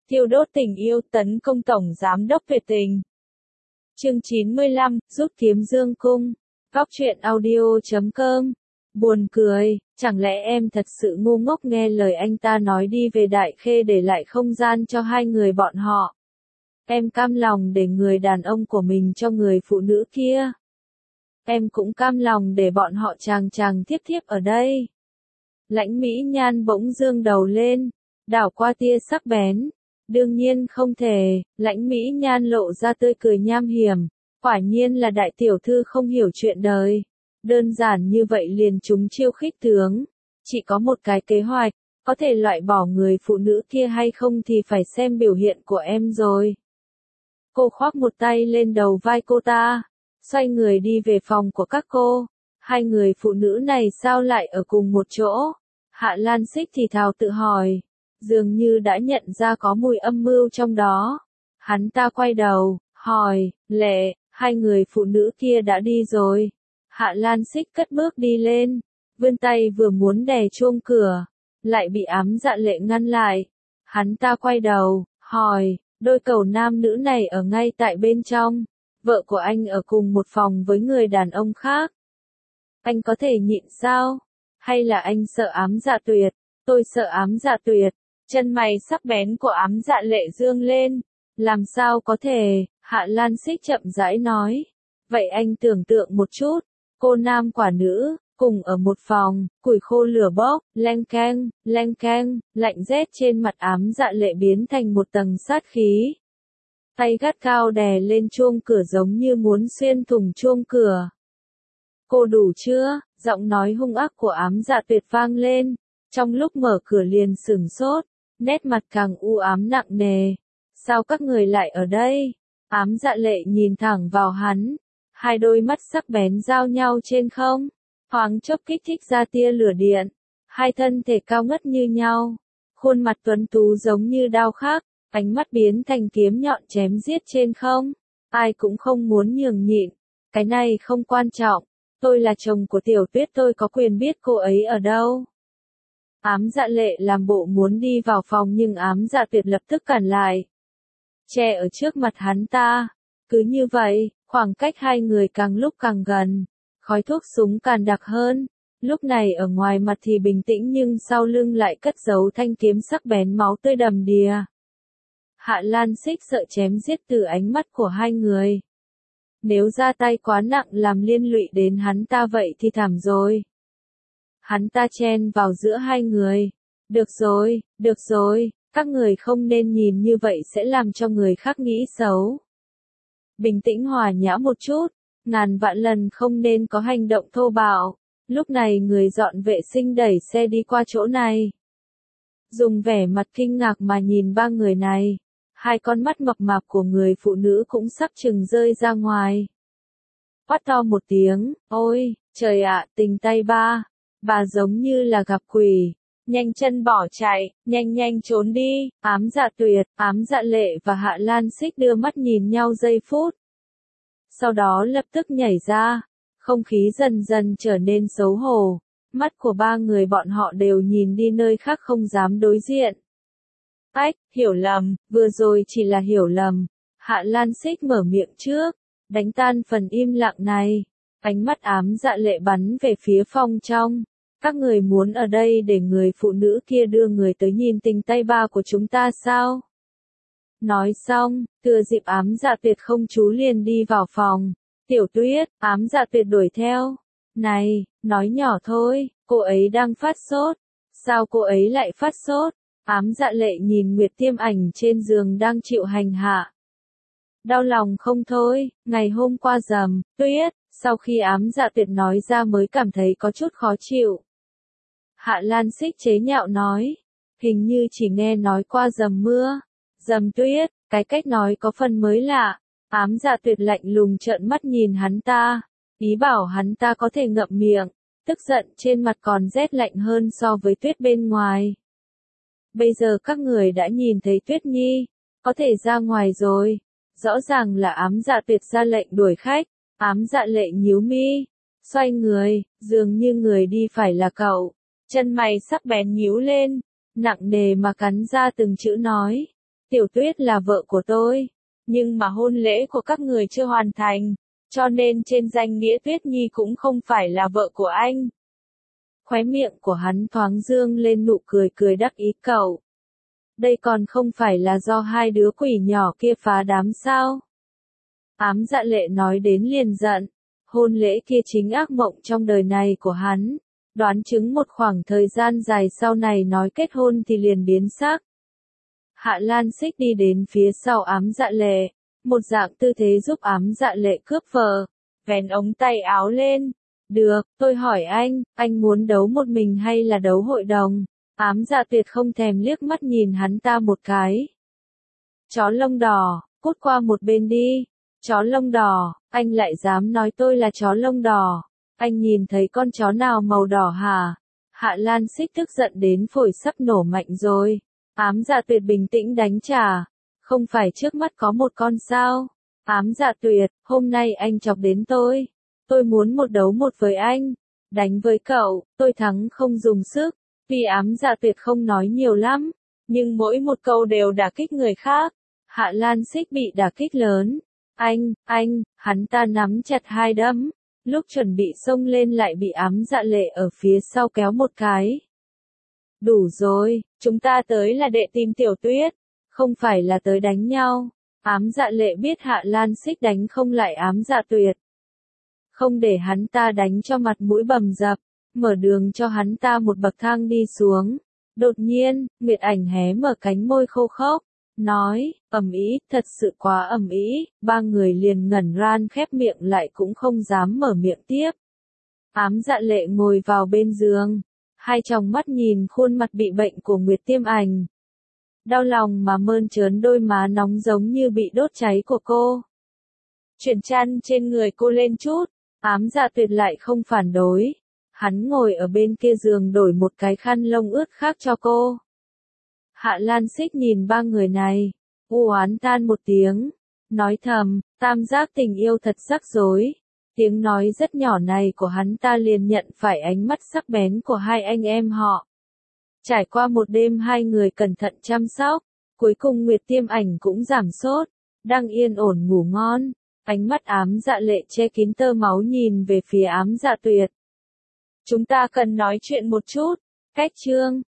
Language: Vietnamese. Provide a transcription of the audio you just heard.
Thiêu đốt tình yêu tấn công Tổng Giám đốc Tuyệt Tình. Chương 95, rút kiếm dương cung. Góc truyện audio.com. Buồn cười, chẳng lẽ em thật sự ngu ngốc nghe lời anh ta nói đi về Đại Khê để lại không gian cho hai người bọn họ. Em cam lòng để người đàn ông của mình cho người phụ nữ kia. Em cũng cam lòng để bọn họ chàng chàng thiếp thiếp ở đây. Lãnh Mỹ Nhan bỗng dương đầu lên, đảo qua tia sắc bén. Đương nhiên không thể, Lãnh Mỹ Nhan lộ ra tươi cười nham hiểm. Quả nhiên là đại tiểu thư không hiểu chuyện đời. Đơn giản như vậy liền chúng chiêu khích tướng. Chỉ có một cái kế hoạch, có thể loại bỏ người phụ nữ kia hay không thì phải xem biểu hiện của em rồi. Cô khoác một tay lên đầu vai cô ta, xoay người đi về phòng của các cô. Hai người phụ nữ này sao lại ở cùng một chỗ? Hạ Lan Xích thì thào tự hỏi, dường như đã nhận ra có mùi âm mưu trong đó. Hắn ta quay đầu, hỏi, Lệ, hai người phụ nữ kia đã đi rồi. Hạ Lan Xích cất bước đi lên, vươn tay vừa muốn đè chuông cửa, lại bị Ám Dạ Lệ ngăn lại. Hắn ta quay đầu, hỏi, đôi cầu nam nữ này ở ngay tại bên trong. Vợ của anh ở cùng một phòng với người đàn ông khác. Anh có thể nhịn sao? Hay là anh sợ Ám Dạ Tuyệt? Tôi sợ Ám Dạ Tuyệt. Chân mày sắc bén của Ám Dạ Lệ dương lên. Làm sao có thể? Hạ Lan Xích chậm rãi nói. Vậy anh tưởng tượng một chút. Cô nam quả nữ, cùng ở một phòng, củi khô lửa bốc, leng keng, lạnh rét trên mặt Ám Dạ Lệ biến thành một tầng sát khí. Tay gắt cao đè lên chuông cửa giống như muốn xuyên thủng chuông cửa. Cô đủ chưa? Giọng nói hung ác của Ám Dạ Tuyệt vang lên. Trong lúc mở cửa liền sửng sốt, nét mặt càng u ám nặng nề. Sao các người lại ở đây? Ám Dạ Lệ nhìn thẳng vào hắn. Hai đôi mắt sắc bén giao nhau trên không. Thoáng chốc kích thích ra tia lửa điện. Hai thân thể cao ngất như nhau. Khuôn mặt tuấn tú giống như đao khắc. Ánh mắt biến thành kiếm nhọn chém giết trên không. Ai cũng không muốn nhường nhịn. Cái này không quan trọng. Tôi là chồng của Tiểu Tuyết, tôi có quyền biết cô ấy ở đâu. Ám Dạ Lệ làm bộ muốn đi vào phòng nhưng Ám Dạ Tuyệt lập tức cản lại. Che ở trước mặt hắn ta. Cứ như vậy, khoảng cách hai người càng lúc càng gần. Khói thuốc súng càng đặc hơn. Lúc này ở ngoài mặt thì bình tĩnh nhưng sau lưng lại cất giấu thanh kiếm sắc bén máu tươi đầm đìa. Hạ Lan Xích sợ chém giết từ ánh mắt của hai người. Nếu ra tay quá nặng làm liên lụy đến hắn ta vậy thì thảm rồi. Hắn ta chen vào giữa hai người. Được rồi, các người không nên nhìn như vậy sẽ làm cho người khác nghĩ xấu. Bình tĩnh hòa nhã một chút, ngàn vạn lần không nên có hành động thô bạo. Lúc này người dọn vệ sinh đẩy xe đi qua chỗ này. Dùng vẻ mặt kinh ngạc mà nhìn ba người này. Hai con mắt mập mạp của người phụ nữ cũng sắp chừng rơi ra ngoài. Quát to một tiếng, ôi, trời ạ, tình tay ba. Bà giống như là gặp quỷ. Nhanh chân bỏ chạy, nhanh trốn đi. Ám Dạ Tuyệt, Ám Dạ Lệ và Hạ Lan Xích đưa mắt nhìn nhau giây phút. Sau đó lập tức nhảy ra. Không khí dần dần trở nên xấu hổ. Mắt của ba người bọn họ đều nhìn đi nơi khác không dám đối diện. Ách, hiểu lầm, vừa rồi chỉ là hiểu lầm. Hạ Lan Xích mở miệng trước, đánh tan phần im lặng này. Ánh mắt Ám Dạ Lệ bắn về phía phòng trong. Các người muốn ở đây để người phụ nữ kia đưa người tới nhìn tình tay ba của chúng ta sao? Nói xong, thừa dịp Ám Dạ Tuyệt không chú liền đi vào phòng. Tiểu Tuyết, Ám Dạ Tuyệt đuổi theo. Này, nói nhỏ thôi, cô ấy đang phát sốt. Sao cô ấy lại phát sốt? Ám Dạ Lệ nhìn Nguyệt Tiêm Ảnh trên giường đang chịu hành hạ. Đau lòng không thôi, ngày hôm qua Tuyết, sau khi Ám Dạ Tuyệt nói ra mới cảm thấy có chút khó chịu. Hạ Lan Xích chế nhạo nói, hình như chỉ nghe nói qua mưa. Tuyết, cái cách nói có phần mới lạ. Ám Dạ Tuyệt lạnh lùng trợn mắt nhìn hắn ta, ý bảo hắn ta có thể ngậm miệng, tức giận trên mặt còn rét lạnh hơn so với Tuyết bên ngoài. Bây giờ các người đã nhìn thấy Tuyết Nhi, có thể ra ngoài rồi. Rõ ràng là Ám Dạ Tuyệt ra lệnh đuổi khách. Ám Dạ Lệ nhíu mi, xoay người, dường như người đi phải là cậu. Chân mày sắc bén nhíu lên, nặng nề mà cắn ra từng chữ nói. Tiểu Tuyết là vợ của tôi, nhưng mà hôn lễ của các người chưa hoàn thành, cho nên trên danh nghĩa Tuyết Nhi cũng không phải là vợ của anh. Khóe miệng của hắn thoáng dương lên nụ cười cười đắc ý cậu. Đây còn không phải là do hai đứa quỷ nhỏ kia phá đám sao? Ám Dạ Lệ nói đến liền giận, hôn lễ kia chính ác mộng trong đời này của hắn, đoán chứng một khoảng thời gian dài sau này nói kết hôn thì liền biến xác. Hạ Lan Xích đi đến phía sau Ám Dạ Lệ, một dạng tư thế giúp Ám Dạ Lệ cướp vợ, vén ống tay áo lên. Được, tôi hỏi anh muốn đấu một mình hay là đấu hội đồng? Ám Dạ Tuyệt không thèm liếc mắt nhìn hắn ta một cái. Chó lông đỏ, cút qua một bên đi. Chó lông đỏ, anh lại dám nói tôi là chó lông đỏ. Anh nhìn thấy con chó nào màu đỏ hả? Hạ Lan Xích tức giận đến phổi sắp nổ mạnh rồi. Ám Dạ Tuyệt bình tĩnh đánh trả. Không phải trước mắt có một con sao? Ám Dạ Tuyệt, hôm nay anh chọc đến tôi. Tôi muốn một đấu một với anh. Đánh với cậu, tôi thắng không dùng sức. Vì Ám Dạ Tuyệt không nói nhiều lắm, nhưng mỗi một câu đều đả kích người khác. Hạ Lan Xích bị đả kích lớn. Hắn ta nắm chặt hai đấm. Lúc chuẩn bị xông lên lại bị Ám Dạ Lệ ở phía sau kéo một cái. Đủ rồi, chúng ta tới là để tìm Tiểu Tuyết, không phải là tới đánh nhau. Ám Dạ Lệ biết Hạ Lan Xích đánh không lại Ám Dạ Tuyệt. Không để hắn ta đánh cho mặt mũi bầm dập, mở đường cho hắn ta một bậc thang đi xuống. Đột nhiên, Nguyệt Ảnh hé mở cánh môi khô khốc, nói, ầm ĩ, thật sự quá ầm ĩ. Ba người liền ngẩn ran khép miệng lại cũng không dám mở miệng tiếp. Ám Dạ Lệ ngồi vào bên giường, hai tròng mắt nhìn khuôn mặt bị bệnh của Nguyệt Tiêm Ảnh. Đau lòng mà mơn trớn đôi má nóng giống như bị đốt cháy của cô. Chuyển chăn trên người cô lên chút, Ám Dạ Tuyệt lại không phản đối. Hắn ngồi ở bên kia giường đổi một cái khăn lông ướt khác cho cô. Hạ Lan Xích nhìn ba người này, u oán than một tiếng, nói thầm, tam giác tình yêu thật rắc rối. Tiếng nói rất nhỏ này của hắn ta liền nhận phải ánh mắt sắc bén của hai anh em họ. Trải qua một đêm hai người cẩn thận chăm sóc, cuối cùng Nguyệt Tiêm Ảnh cũng giảm sốt, đang yên ổn ngủ ngon. Ánh mắt Ám Dạ Lệ che kín tơ máu nhìn về phía Ám Dạ Tuyệt. Chúng ta cần nói chuyện một chút. Cách chương